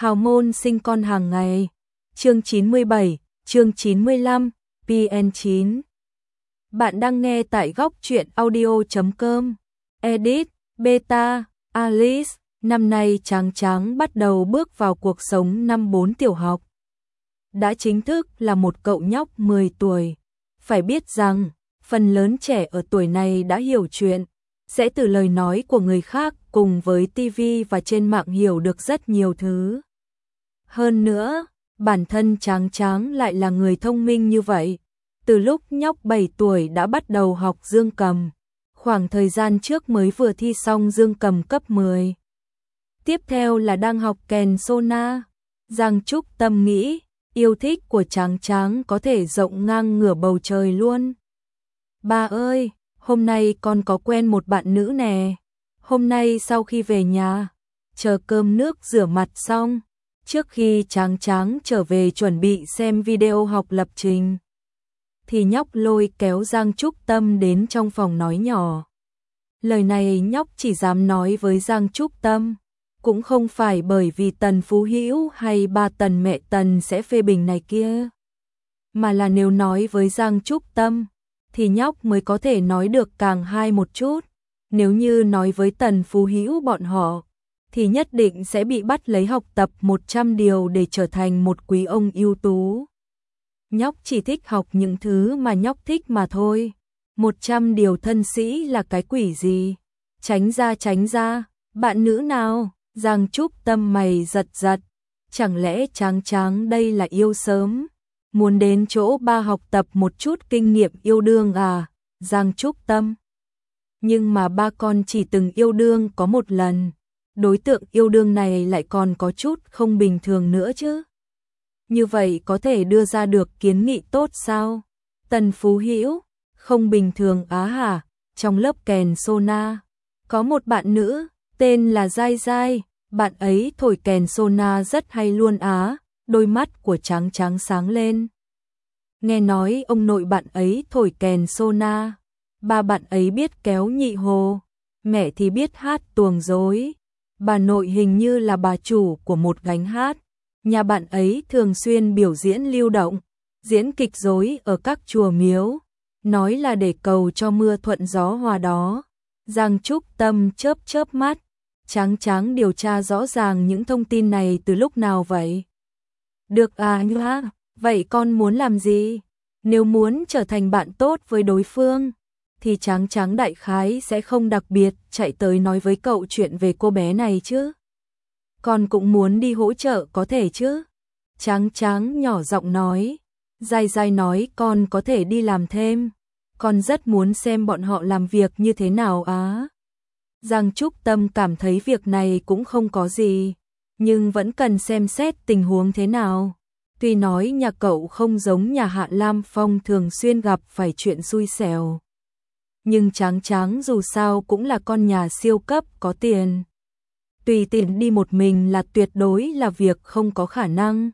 Hào môn sinh con hàng ngày. Chương 97, chương 95, PN9. Bạn đang nghe tại góc truyện audio.com. Edit, Beta, Alice. Năm nay Tráng Tráng bắt đầu bước vào cuộc sống năm 4 tiểu học. Đã chính thức là một cậu nhóc 10 tuổi. Phải biết rằng, phần lớn trẻ ở tuổi này đã hiểu chuyện, sẽ từ lời nói của người khác cùng với TV và trên mạng hiểu được rất nhiều thứ. Hơn nữa, bản thân Tráng Tráng lại là người thông minh như vậy. Từ lúc nhóc 7 tuổi đã bắt đầu học dương cầm, khoảng thời gian trước mới vừa thi xong dương cầm cấp 10. Tiếp theo là đang học kèn sona. Giang Trúc Tâm nghĩ, yêu thích của Tráng Tráng có thể rộng ngang ngửa bầu trời luôn. Ba ơi, hôm nay con có quen một bạn nữ nè. Hôm nay sau khi về nhà, chờ cơm nước rửa mặt xong, trước khi Tráng Tráng trở về chuẩn bị xem video học lập trình, thì nhóc lôi kéo Giang Trúc Tâm đến trong phòng nói nhỏ. Lời này nhóc chỉ dám nói với Giang Trúc Tâm, cũng không phải bởi vì Tần Phú Hữu hay ba Tần mẹ Tần sẽ phê bình này kia, mà là nếu nói với Giang Trúc Tâm, thì nhóc mới có thể nói được càng hay một chút. Nếu như nói với Tần Phú Hữu bọn họ, thì nhất định sẽ bị bắt lấy học tập 100 điều để trở thành một quý ông ưu tú. Nhóc chỉ thích học những thứ mà nhóc thích mà thôi. 100 điều thân sĩ là cái quỷ gì? Tránh ra, bạn nữ nào? Giang Trúc Tâm mày giật giật. Chẳng lẽ Tráng Tráng đây là yêu sớm? Muốn đến chỗ ba học tập một chút kinh nghiệm yêu đương à? Giang Trúc Tâm. Nhưng mà ba con chỉ từng yêu đương có một lần. Đối tượng yêu đương này lại còn có chút không bình thường nữa chứ. Như vậy có thể đưa ra được kiến nghị tốt sao? Tần Phú Hữu, không bình thường á hả? Trong lớp kèn sona, có một bạn nữ, tên là Giai Giai, bạn ấy thổi kèn sona rất hay luôn á. Đôi mắt của Tráng Tráng sáng lên. Nghe nói ông nội bạn ấy thổi kèn sona, ba bạn ấy biết kéo nhị hồ, mẹ thì biết hát tuồng rối. Bà nội hình như là bà chủ của một gánh hát. Nhà bạn ấy thường xuyên biểu diễn lưu động, diễn kịch rối ở các chùa miếu, nói là để cầu cho mưa thuận gió hòa đó. Giang Trúc Tâm chớp mắt, Tráng Tráng điều tra rõ ràng những thông tin này từ lúc nào vậy? Được à nhá, vậy con muốn làm gì? Nếu muốn trở thành bạn tốt với đối phương, thì Tráng Tráng đại khái sẽ không đặc biệt chạy tới nói với cậu chuyện về cô bé này chứ. Con cũng muốn đi hỗ trợ có thể chứ? Tráng Tráng nhỏ giọng nói. Giai Giai nói con có thể đi làm thêm. Con rất muốn xem bọn họ làm việc như thế nào á. Giang Trúc Tâm cảm thấy việc này cũng không có gì, nhưng vẫn cần xem xét tình huống thế nào. Tuy nói nhà cậu không giống nhà Hạ Lam Phong thường xuyên gặp phải chuyện xui xẻo, nhưng Tráng Tráng dù sao cũng là con nhà siêu cấp có tiền. Tùy tiện đi một mình là tuyệt đối là việc không có khả năng.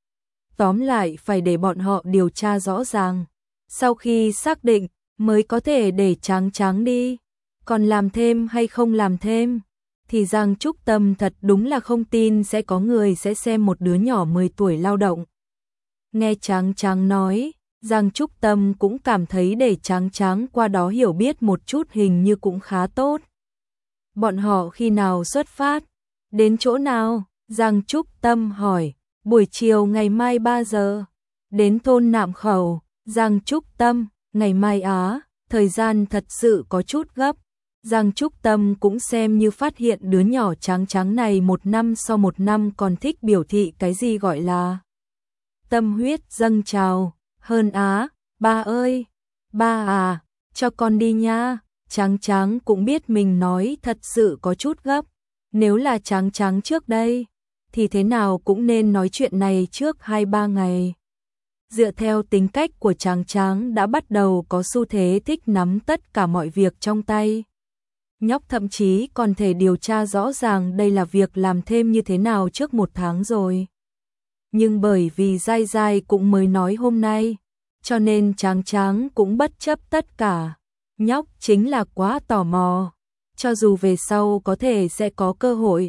Tóm lại phải để bọn họ điều tra rõ ràng. Sau khi xác định mới có thể để Tráng Tráng đi. Còn làm thêm hay không làm thêm, thì Giang Trúc Tâm thật đúng là không tin sẽ có người sẽ xem một đứa nhỏ 10 tuổi lao động. Nghe Tráng Tráng nói, Giang Trúc Tâm cũng cảm thấy để Tráng Tráng qua đó hiểu biết một chút hình như cũng khá tốt. Bọn họ khi nào xuất phát? Đến chỗ nào? Giang Trúc Tâm hỏi. Buổi chiều ngày mai 3 giờ. Đến thôn Nạm Khẩu. Giang Trúc Tâm, ngày mai á, thời gian thật sự có chút gấp. Giang Trúc Tâm cũng xem như phát hiện đứa nhỏ Tráng Tráng này một năm sau một năm còn thích biểu thị cái gì gọi là tâm huyết dâng trào. Hơn á, ba ơi, ba à, cho con đi nha. Tráng Tráng cũng biết mình nói thật sự có chút gấp. Nếu là Tráng Tráng trước đây, thì thế nào cũng nên nói chuyện này trước 2-3 ngày. Dựa theo tính cách của Tráng Tráng đã bắt đầu có xu thế thích nắm tất cả mọi việc trong tay. Nhóc thậm chí còn thể điều tra rõ ràng đây là việc làm thêm như thế nào trước 1 tháng rồi. Nhưng bởi vì Giai Giai cũng mới nói hôm nay, cho nên Tráng Tráng cũng bất chấp tất cả. Nhóc chính là quá tò mò. Cho dù về sau có thể sẽ có cơ hội,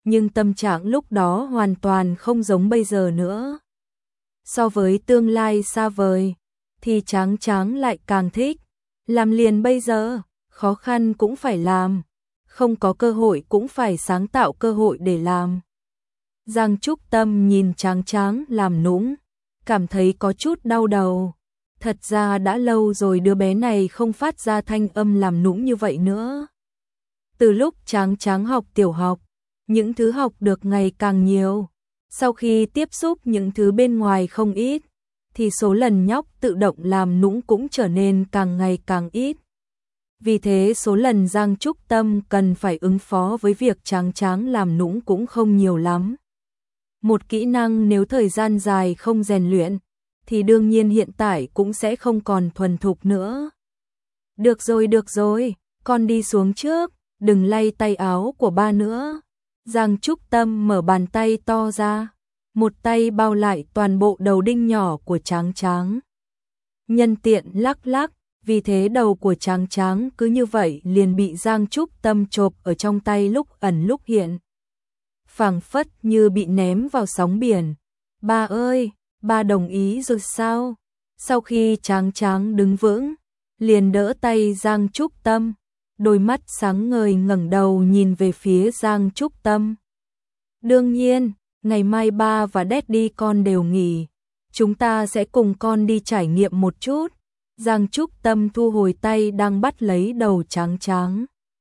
nhưng tâm trạng lúc đó hoàn toàn không giống bây giờ nữa. So với tương lai xa vời, thì Tráng Tráng lại càng thích. Làm liền bây giờ, khó khăn cũng phải làm, không có cơ hội cũng phải sáng tạo cơ hội để làm. Giang Trúc Tâm nhìn Tráng Tráng làm nũng, cảm thấy có chút đau đầu. Thật ra đã lâu rồi đứa bé này không phát ra thanh âm làm nũng như vậy nữa. Từ lúc Tráng Tráng học tiểu học, những thứ học được ngày càng nhiều. Sau khi tiếp xúc những thứ bên ngoài không ít, thì số lần nhóc tự động làm nũng cũng trở nên càng ngày càng ít. Vì thế số lần Giang Trúc Tâm cần phải ứng phó với việc Tráng Tráng làm nũng cũng không nhiều lắm. Một kỹ năng nếu thời gian dài không rèn luyện, thì đương nhiên hiện tại cũng sẽ không còn thuần thục nữa. Được rồi, con đi xuống trước, đừng lay tay áo của ba nữa. Giang Trúc Tâm mở bàn tay to ra, một tay bao lại toàn bộ đầu đinh nhỏ của Tráng Tráng. Nhân tiện lắc lắc, vì thế đầu của Tráng Tráng cứ như vậy liền bị Giang Trúc Tâm chộp ở trong tay lúc ẩn lúc hiện. Phảng phất như bị ném vào sóng biển. Ba ơi, ba đồng ý rồi sao? Sau khi Tráng Tráng đứng vững, liền đỡ tay Giang Trúc Tâm, đôi mắt sáng ngời ngẩng đầu nhìn về phía Giang Trúc Tâm. Đương nhiên, ngày mai ba và Daddy con đều nghỉ, chúng ta sẽ cùng con đi trải nghiệm một chút. Giang Trúc Tâm thu hồi tay đang bắt lấy đầu Tráng Tráng.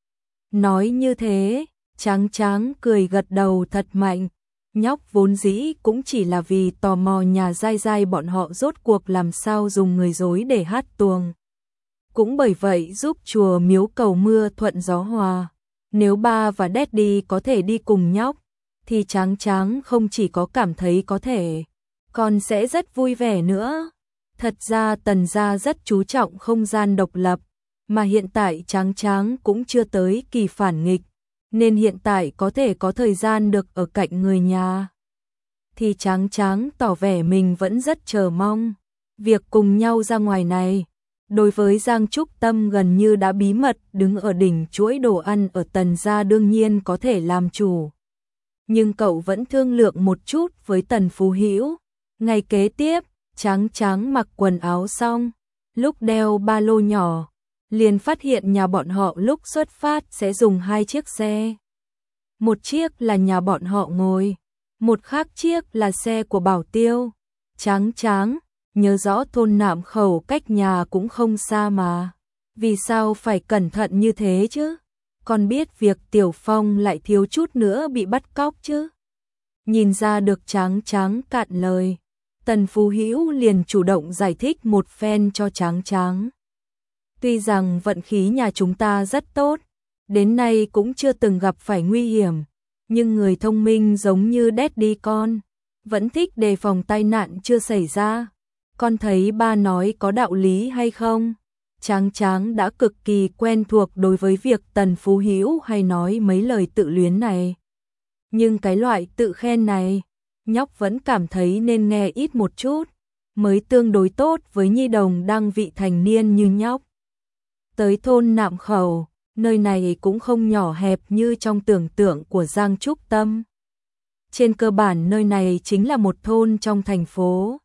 Nói như thế, Tráng Tráng cười gật đầu thật mạnh. Nhóc vốn dĩ cũng chỉ là vì tò mò nhà Giai Giai bọn họ rốt cuộc làm sao dùng người dối để hát tuồng. Cũng bởi vậy giúp chùa miếu cầu mưa thuận gió hòa. Nếu ba và Daddy có thể đi cùng nhóc, thì Tráng Tráng không chỉ có cảm thấy có thể, còn sẽ rất vui vẻ nữa. Thật ra Tần gia rất chú trọng không gian độc lập, mà hiện tại Tráng Tráng cũng chưa tới kỳ phản nghịch, nên hiện tại có thể có thời gian được ở cạnh người nhà. Thì Tráng Tráng tỏ vẻ mình vẫn rất chờ mong việc cùng nhau ra ngoài này. Đối với Giang Trúc Tâm gần như đã bí mật đứng ở đỉnh chuỗi đồ ăn ở Tần gia đương nhiên có thể làm chủ. Nhưng cậu vẫn thương lượng một chút với Tần Phú Hữu. Ngày kế tiếp, Tráng Tráng mặc quần áo xong, lúc đeo ba lô nhỏ, liền phát hiện nhà bọn họ lúc xuất phát sẽ dùng 2 chiếc xe. Một chiếc là nhà bọn họ ngồi, một khác chiếc là xe của Bảo Tiêu. Tráng Tráng, nhớ rõ thôn Nạm Khẩu cách nhà cũng không xa mà. Vì sao phải cẩn thận như thế chứ? Còn biết việc Tiểu Phong lại thiếu chút nữa bị bắt cóc chứ? Nhìn ra được Tráng Tráng cạn lời, Tần Phú Hữu liền chủ động giải thích một phen cho Tráng Tráng. Tuy rằng vận khí nhà chúng ta rất tốt, đến nay cũng chưa từng gặp phải nguy hiểm, nhưng người thông minh giống như Daddy con, vẫn thích đề phòng tai nạn chưa xảy ra. Con thấy ba nói có đạo lý hay không? Tráng Tráng đã cực kỳ quen thuộc đối với việc Tần Phú Hữu hay nói mấy lời tự luyến này. Nhưng cái loại tự khen này, nhóc vẫn cảm thấy nên nghe ít một chút, mới tương đối tốt với nhi đồng đang vị thành niên như nhóc. Tới thôn Nạm Khẩu, nơi này cũng không nhỏ hẹp như trong tưởng tượng của Giang Trúc Tâm. Trên cơ bản nơi này chính là một thôn trong thành phố.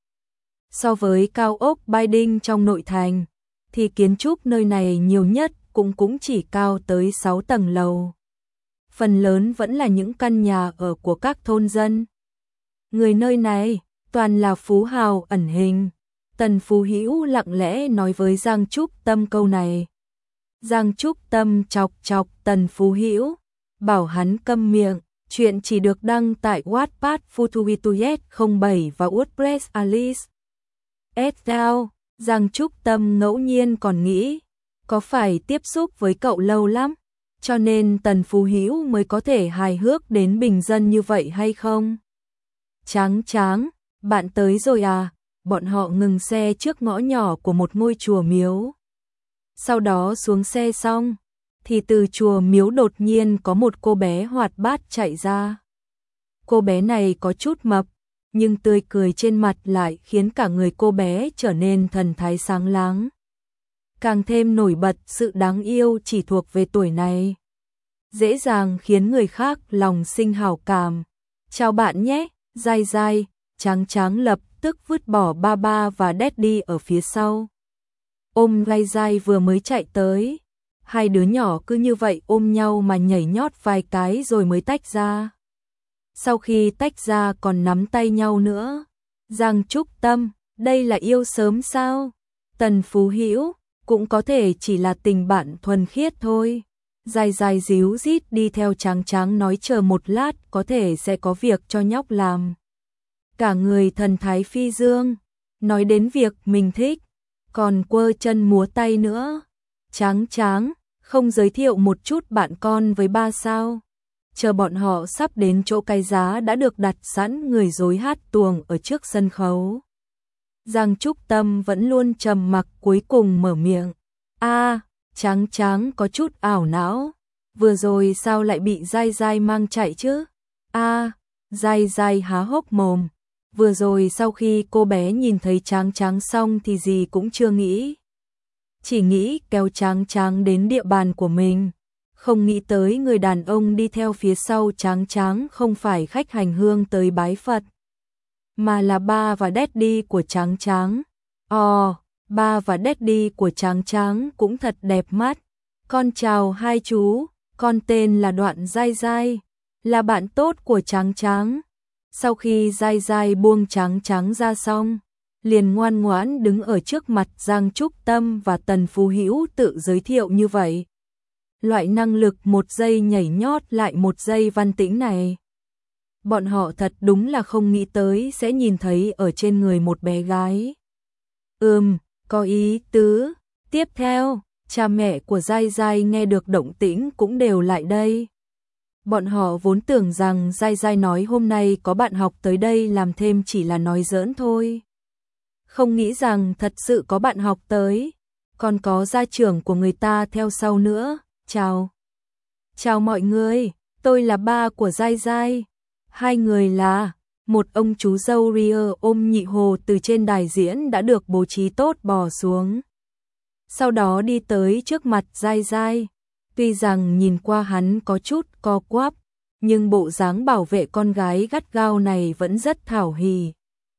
So với cao ốc Bai Đinh trong nội thành, thì kiến trúc nơi này nhiều nhất cũng chỉ cao tới 6 tầng lầu. Phần lớn vẫn là những căn nhà ở của các thôn dân. Người nơi này toàn là phú hào ẩn hình. Tần Phú Hữu lặng lẽ nói với Giang Trúc Tâm câu này. Giang Trúc Tâm chọc chọc Tần Phú Hữu, bảo hắn câm miệng. Chuyện chỉ được đăng tại Wattpad Futuituet 07 và WordPress Alice. Giang Trúc Tâm ngẫu nhiên còn nghĩ, có phải tiếp xúc với cậu lâu lắm, cho nên Tần Phú Hữu mới có thể hài hước đến bình dân như vậy hay không? Tráng Tráng, bạn tới rồi à? Bọn họ ngừng xe trước ngõ nhỏ của một ngôi chùa miếu. Sau đó xuống xe xong, thì từ chùa miếu đột nhiên có một cô bé hoạt bát chạy ra. Cô bé này có chút mập, nhưng tươi cười trên mặt lại khiến cả người cô bé trở nên thần thái sáng láng. Càng thêm nổi bật sự đáng yêu chỉ thuộc về tuổi này. dễ dàng khiến người khác lòng sinh hảo cảm. Chào bạn nhé, Giai Giai. Tráng Tráng lập tức vứt bỏ Baba và Daddy ở phía sau. Ôm Giai Giai vừa mới chạy tới. Hai đứa nhỏ cứ như vậy ôm nhau mà nhảy nhót vài cái rồi mới tách ra. Sau khi tách ra còn nắm tay nhau nữa. Giang Trúc Tâm, đây là yêu sớm sao? Tần Phú Hữu, cũng có thể chỉ là tình bạn thuần khiết thôi. Giai Giai díu dít đi theo Tráng Tráng nói chờ một lát có thể sẽ có việc cho nhóc làm. Cả người thần thái phi dương, nói đến việc mình thích, còn quơ chân múa tay nữa. Tráng Tráng, không giới thiệu một chút bạn con với ba sao? Chờ bọn họ sắp đến chỗ cái giá đã được đặt sẵn, người rối hát tuồng ở trước sân khấu. Giang Trúc Tâm vẫn luôn trầm mặc, cuối cùng mở miệng. Tráng Tráng có chút ảo não. Vừa rồi sao lại bị Giai Giai mang chạy chứ? Giai Giai há hốc mồm. Vừa rồi sau khi cô bé nhìn thấy Tráng Tráng xong thì gì cũng chưa nghĩ. Chỉ nghĩ kéo Tráng Tráng đến địa bàn của mình. Không nghĩ tới người đàn ông đi theo phía sau Tráng Tráng không phải khách hành hương tới bái Phật, mà là ba và Daddy của Tráng Tráng. Ba và Daddy của Tráng Tráng cũng thật đẹp mắt. Con chào hai chú, con tên là Đoạn Giai Giai, là bạn tốt của Tráng Tráng. Sau khi Giai Giai buông Tráng Tráng ra xong, liền ngoan ngoãn đứng ở trước mặt Giang Trúc Tâm và Tần Phú Hữu tự giới thiệu như vậy. Loại năng lực một giây nhảy nhót lại một giây văn tĩnh này, bọn họ thật đúng là không nghĩ tới sẽ nhìn thấy ở trên người một bé gái. Có ý tứ. Tiếp theo, cha mẹ của Giai Giai nghe được động tĩnh cũng đều lại đây. Bọn họ vốn tưởng rằng Giai Giai nói hôm nay có bạn học tới đây làm thêm chỉ là nói giỡn thôi. Không nghĩ rằng thật sự có bạn học tới, còn có gia trưởng của người ta theo sau nữa. Chào mọi người, tôi là ba của Giai Giai. Hai người là, một ông chú dâu ria ôm nhị hồ từ trên đài diễn đã được bố trí tốt bò xuống. Sau đó đi tới trước mặt Giai Giai. Tuy rằng nhìn qua hắn có chút co quắp, nhưng bộ dáng bảo vệ con gái gắt gao này vẫn rất thảo hỉ.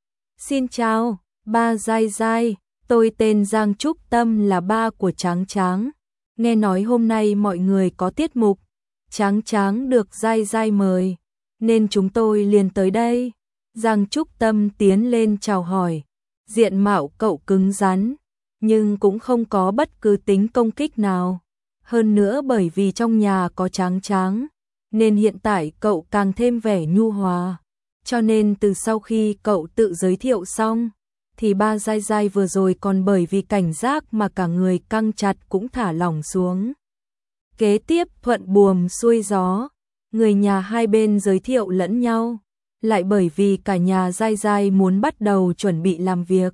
Xin chào, ba Giai Giai, tôi tên Giang Trúc Tâm là ba của Tráng Tráng. Nghe nói hôm nay mọi người có tiết mục, Tráng Tráng được Giai Giai mời, nên chúng tôi liền tới đây. Giang Trúc Tâm tiến lên chào hỏi, diện mạo cậu cứng rắn, nhưng cũng không có bất cứ tính công kích nào. Hơn nữa bởi vì trong nhà có Tráng Tráng, nên hiện tại cậu càng thêm vẻ nhu hòa. Cho nên từ sau khi cậu tự giới thiệu xong, thì ba Giai Giai vừa rồi còn bởi vì cảnh giác mà cả người căng chặt cũng thả lỏng xuống. Kế tiếp thuận buồm xuôi gió, người nhà hai bên giới thiệu lẫn nhau, lại bởi vì cả nhà Giai Giai muốn bắt đầu chuẩn bị làm việc.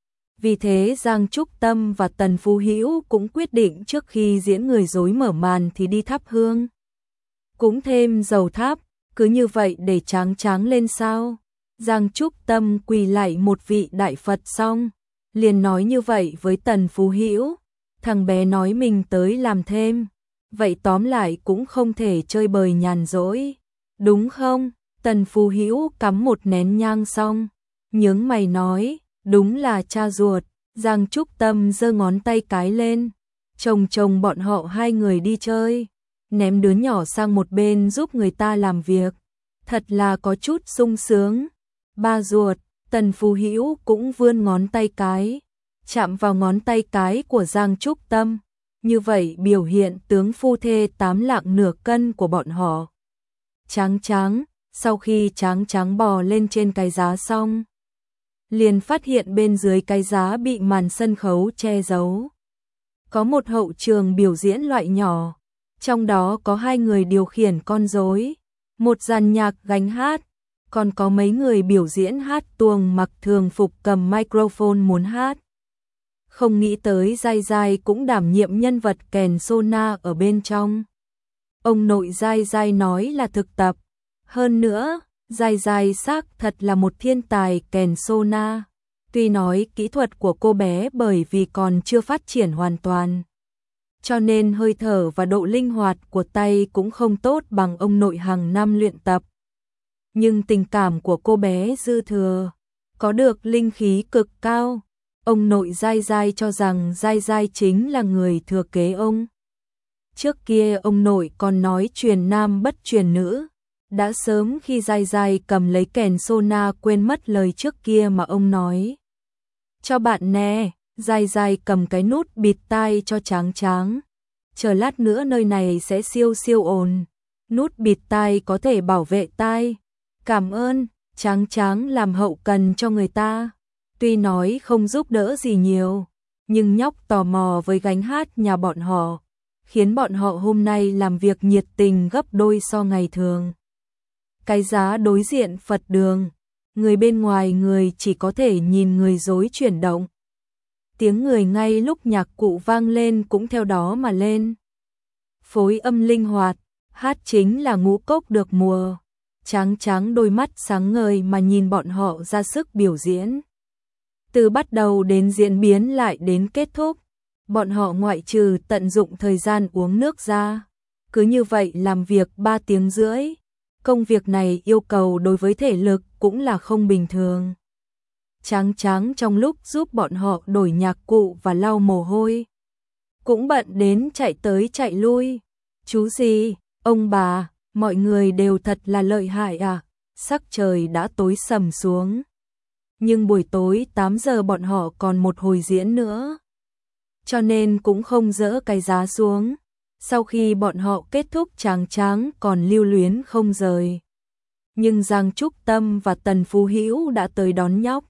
Vì thế Giang Trúc Tâm và Tần Phú Hữu cũng quyết định trước khi diễn người dối mở màn thì đi thắp hương. Cũng thêm dầu thắp, cứ như vậy để Tráng Tráng lên sao. Giang Trúc Tâm quỳ lạy một vị đại Phật xong, liền nói như vậy với Tần Phú Hữu. Thằng bé nói mình tới làm thêm, vậy tóm lại cũng không thể chơi bời nhàn rỗi, đúng không? Tần Phú Hữu cắm một nén nhang xong, nhướng mày nói, đúng là cha ruột. Giang Trúc Tâm giơ ngón tay cái lên, chồng bọn họ hai người đi chơi, ném đứa nhỏ sang một bên giúp người ta làm việc, thật là có chút sung sướng. Ba ruột. Tần Phú Hữu cũng vươn ngón tay cái, chạm vào ngón tay cái của Giang Trúc Tâm, như vậy biểu hiện tướng phu thê 8 lạng nửa cân của bọn họ. Tráng Tráng, sau khi Tráng Tráng bò lên trên cái giá xong, liền phát hiện bên dưới cái giá bị màn sân khấu che giấu. Có một hậu trường biểu diễn loại nhỏ, trong đó có hai người điều khiển con rối, một dàn nhạc gánh hát, còn có mấy người biểu diễn hát tuồng mặc thường phục cầm microphone muốn hát. Không nghĩ tới Giai Giai cũng đảm nhiệm nhân vật kèn sona ở bên trong. Ông nội Giai Giai nói là thực tập. Hơn nữa, Giai Giai xác thật là một thiên tài kèn sona. Tuy nói kỹ thuật của cô bé bởi vì còn chưa phát triển hoàn toàn, cho nên hơi thở và độ linh hoạt của tay cũng không tốt bằng ông nội hàng năm luyện tập. Nhưng tình cảm của cô bé dư thừa, có được linh khí cực cao. Ông nội Giai Giai cho rằng Giai Giai chính là người thừa kế ông. Trước kia ông nội còn nói truyền nam bất truyền nữ, đã sớm khi Giai Giai cầm lấy kèn sona quên mất lời trước kia mà ông nói. Cho bạn nè, Giai Giai cầm cái nút bịt tai cho Tráng Tráng. Chờ lát nữa nơi này sẽ siêu siêu ồn. Nút bịt tai có thể bảo vệ tai. Cảm ơn, Tráng Tráng làm hậu cần cho người ta. Tuy nói không giúp đỡ gì nhiều, nhưng nhóc tò mò với gánh hát nhà bọn họ, khiến bọn họ hôm nay làm việc nhiệt tình gấp đôi so ngày thường. Cái giá đối diện Phật đường, người bên ngoài người chỉ có thể nhìn người dối chuyển động. Tiếng người ngay lúc nhạc cụ vang lên cũng theo đó mà lên. Phối âm linh hoạt, hát chính là ngũ cốc được mùa. Tráng Tráng đôi mắt sáng ngời mà nhìn bọn họ ra sức biểu diễn. Từ bắt đầu đến diễn biến lại đến kết thúc, bọn họ ngoại trừ tận dụng thời gian uống nước ra, cứ như vậy làm việc 3 tiếng rưỡi. Công việc này yêu cầu đối với thể lực cũng là không bình thường. Tráng Tráng trong lúc giúp bọn họ đổi nhạc cụ và lau mồ hôi, cũng bận đến chạy tới chạy lui. Chú gì, ông bà, mọi người đều thật là lợi hại à. Sắc trời đã tối sầm xuống, nhưng buổi tối 8 giờ bọn họ còn một hồi diễn nữa, cho nên cũng không dỡ cái giá xuống. Sau khi bọn họ kết thúc, Tráng Tráng còn lưu luyến không rời. Nhưng Giang Trúc Tâm và Tần Phú Hữu đã tới đón nhóc.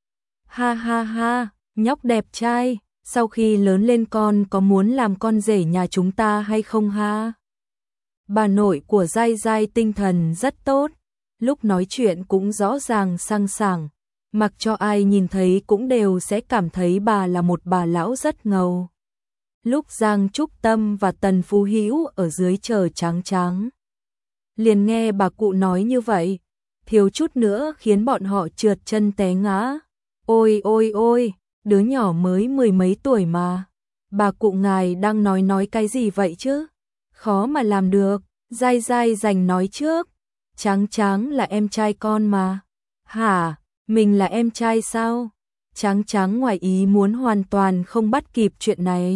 Ha ha ha, nhóc đẹp trai, sau khi lớn lên con có muốn làm con rể nhà chúng ta hay không ha? Bà nội của Giai Giai tinh thần rất tốt, lúc nói chuyện cũng rõ ràng sang sảng, mặc cho ai nhìn thấy cũng đều sẽ cảm thấy bà là một bà lão rất ngầu. Lúc Giang Trúc Tâm và Tần Phú Hữu ở dưới chờ Tráng Tráng, liền nghe bà cụ nói như vậy, thiếu chút nữa khiến bọn họ trượt chân té ngã. Ôi ôi ôi, đứa nhỏ mới 10 mấy tuổi mà. Bà cụ ngài đang nói cái gì vậy chứ? Khó mà làm được. Giai Giai giành nói trước. Tráng Tráng là em trai con mà. Hả, mình là em trai sao? Tráng Tráng ngoài ý muốn hoàn toàn không bắt kịp chuyện này.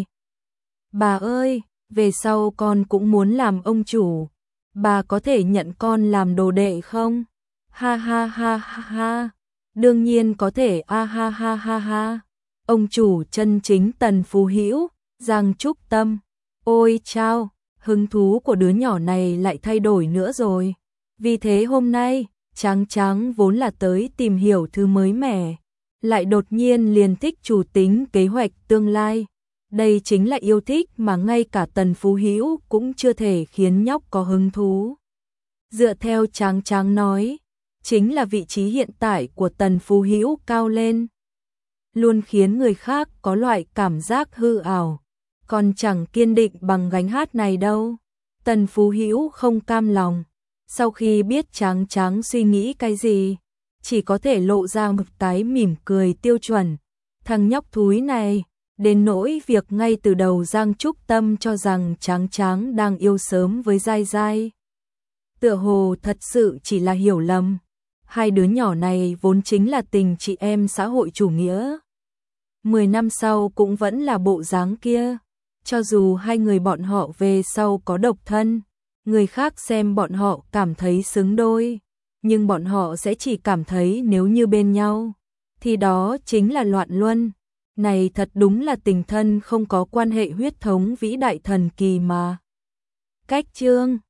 Bà ơi, về sau con cũng muốn làm ông chủ. Bà có thể nhận con làm đồ đệ không? Ha ha ha ha ha. Đương nhiên có thể, a ha ha ha ha. Ông chủ chân chính Tần Phú Hữu, Giang Trúc Tâm. Ôi chao, hứng thú của đứa nhỏ này lại thay đổi nữa rồi. Vì thế hôm nay, Tráng Tráng vốn là tới tìm hiểu thứ mới mẻ, lại đột nhiên liền thích chủ tính kế hoạch tương lai. Đây chính là yêu thích mà ngay cả Tần Phú Hữu cũng chưa thể khiến nhóc có hứng thú. Dựa theo Tráng Tráng nói, chính là vị trí hiện tại của Tần Phú Hữu cao lên, luôn khiến người khác có loại cảm giác hư ảo, còn chẳng kiên định bằng gánh hát này đâu. Tần Phú Hữu không cam lòng, sau khi biết Tráng Tráng suy nghĩ cái gì, chỉ có thể lộ ra một cái mỉm cười tiêu chuẩn. Thằng nhóc thúi này, đến nỗi việc ngay từ đầu Giang Trúc Tâm cho rằng Tráng Tráng đang yêu sớm với Giai Giai, tựa hồ thật sự chỉ là hiểu lầm. Hai đứa nhỏ này vốn chính là tình chị em xã hội chủ nghĩa. 10 năm sau cũng vẫn là bộ dáng kia. Cho dù hai người bọn họ về sau có độc thân, người khác xem bọn họ cảm thấy xứng đôi, nhưng bọn họ sẽ chỉ cảm thấy nếu như bên nhau, thì đó chính là loạn luân. Này thật đúng là tình thân không có quan hệ huyết thống vĩ đại thần kỳ mà. Cách chương